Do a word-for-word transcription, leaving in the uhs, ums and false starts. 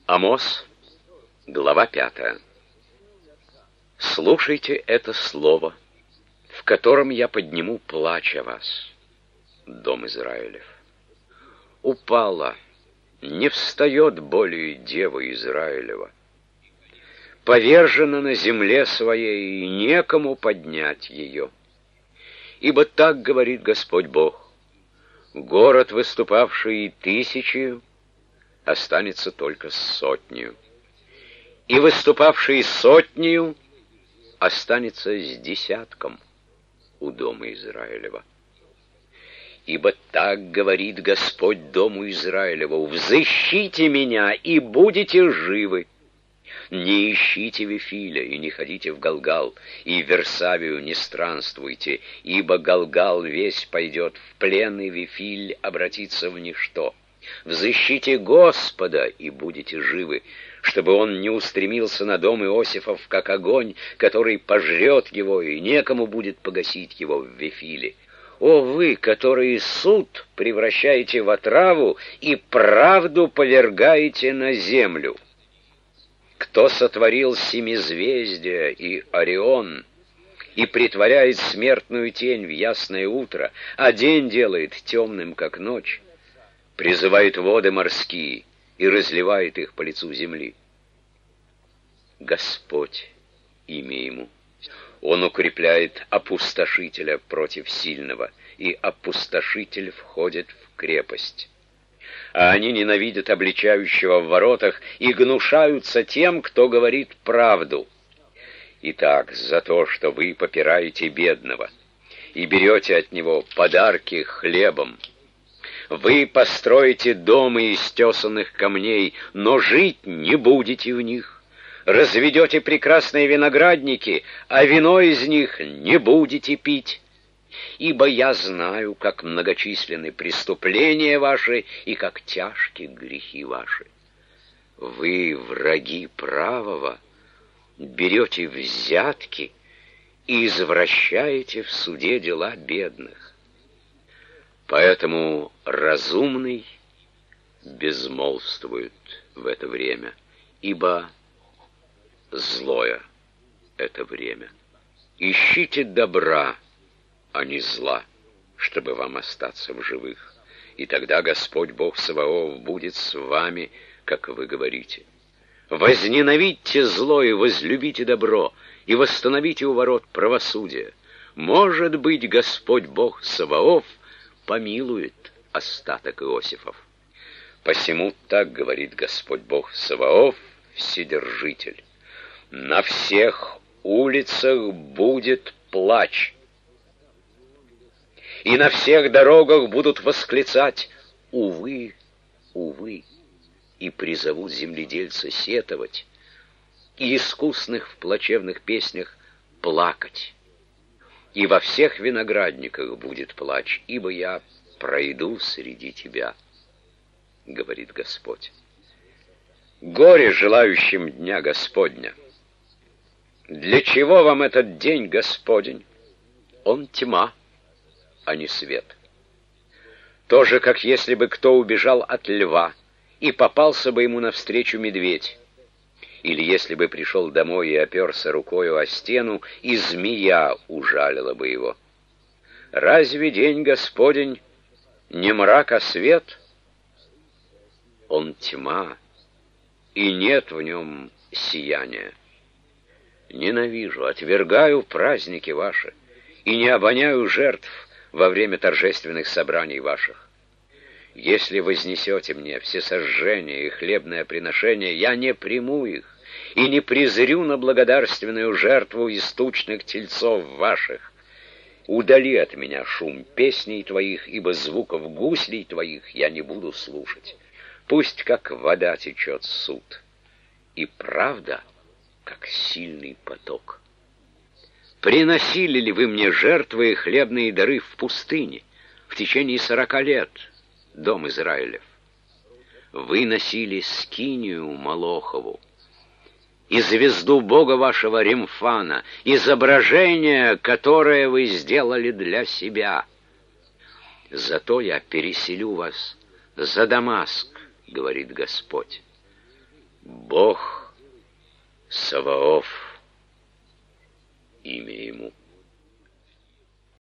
Амос, глава пятая. Слушайте это слово, в котором я подниму плач о вас, дом Израилев. Упала, не встает более дева Израилева. Повержена на земле своей, и некому поднять ее. Ибо так говорит Господь Бог: город, выступавший тысячью, останется только сотнею, и выступавший сотнею останется с десятком у дома Израилева. Ибо так говорит Господь дому Израилеву: взыщите меня, и будете живы. Не ищите Вифиля, и не ходите в Галгал, и в Версавию не странствуйте, ибо Галгал весь пойдет в плен, и Вифиль обратится в ничто. Взыщите Господа, и будете живы, чтобы он не устремился на дом Иосифов, как огонь, который пожрет его, и некому будет погасить его в Вифиле. О вы, которые суд превращаете в отраву и правду повергаете на землю! Кто сотворил семизвездия и Орион, и притворяет смертную тень в ясное утро, а день делает темным, как ночь, призывает воды морские и разливает их по лицу земли? Господь — имя ему. Он укрепляет опустошителя против сильного, и опустошитель входит в крепость. А они ненавидят обличающего в воротах и гнушаются тем, кто говорит правду. Итак, за то, что вы попираете бедного и берете от него подарки хлебом, вы построите дома из тесанных камней, но жить не будете в них. Разведете прекрасные виноградники, а вино из них не будете пить. Ибо я знаю, как многочисленны преступления ваши и как тяжки грехи ваши. Вы, враги правого, берете взятки и извращаете в суде дела бедных. Поэтому разумный безмолвствует в это время, ибо злое это время. Ищите добра, а не зла, чтобы вам остаться в живых. И тогда Господь Бог Саваоф будет с вами, как вы говорите. Возненавидьте зло и возлюбите добро, и восстановите у ворот правосудие. Может быть, Господь Бог Саваоф помилует остаток Иосифов. Посему так говорит Господь Бог Саваоф, Вседержитель: на всех улицах будет плач, и на всех дорогах будут восклицать: увы, увы, и призовут земледельца сетовать, и искусных в плачевных песнях плакать. И во всех виноградниках будет плач, ибо я пройду среди тебя, говорит Господь. Горе желающим дня Господня! Для чего вам этот день Господень? Он тьма, а не свет. То же, как если бы кто убежал от льва, и попался бы ему навстречу медведь, или если бы пришел домой и оперся рукою о стену, и змея ужалила бы его. Разве день Господень не мрак, а свет? Он тьма, и нет в нем сияния. Ненавижу, отвергаю праздники ваши, и не обоняю жертв во время торжественных собраний ваших. Если вознесете мне всесожжение и хлебное приношение, я не приму их, и не презрю на благодарственную жертву из тучных тельцов ваших. Удали от меня шум песней твоих, ибо звуков гуслей твоих я не буду слушать. Пусть как вода течет суд, и правда, как сильный поток. Приносили ли вы мне жертвы и хлебные дары в пустыне в течение сорока лет, дом Израилев? Вы носили скинию Молохову и звезду Бога вашего Ремфана, изображение, которое вы сделали для себя. Зато я переселю вас за Дамаск, говорит Господь. Бог Саваоф, имя ему.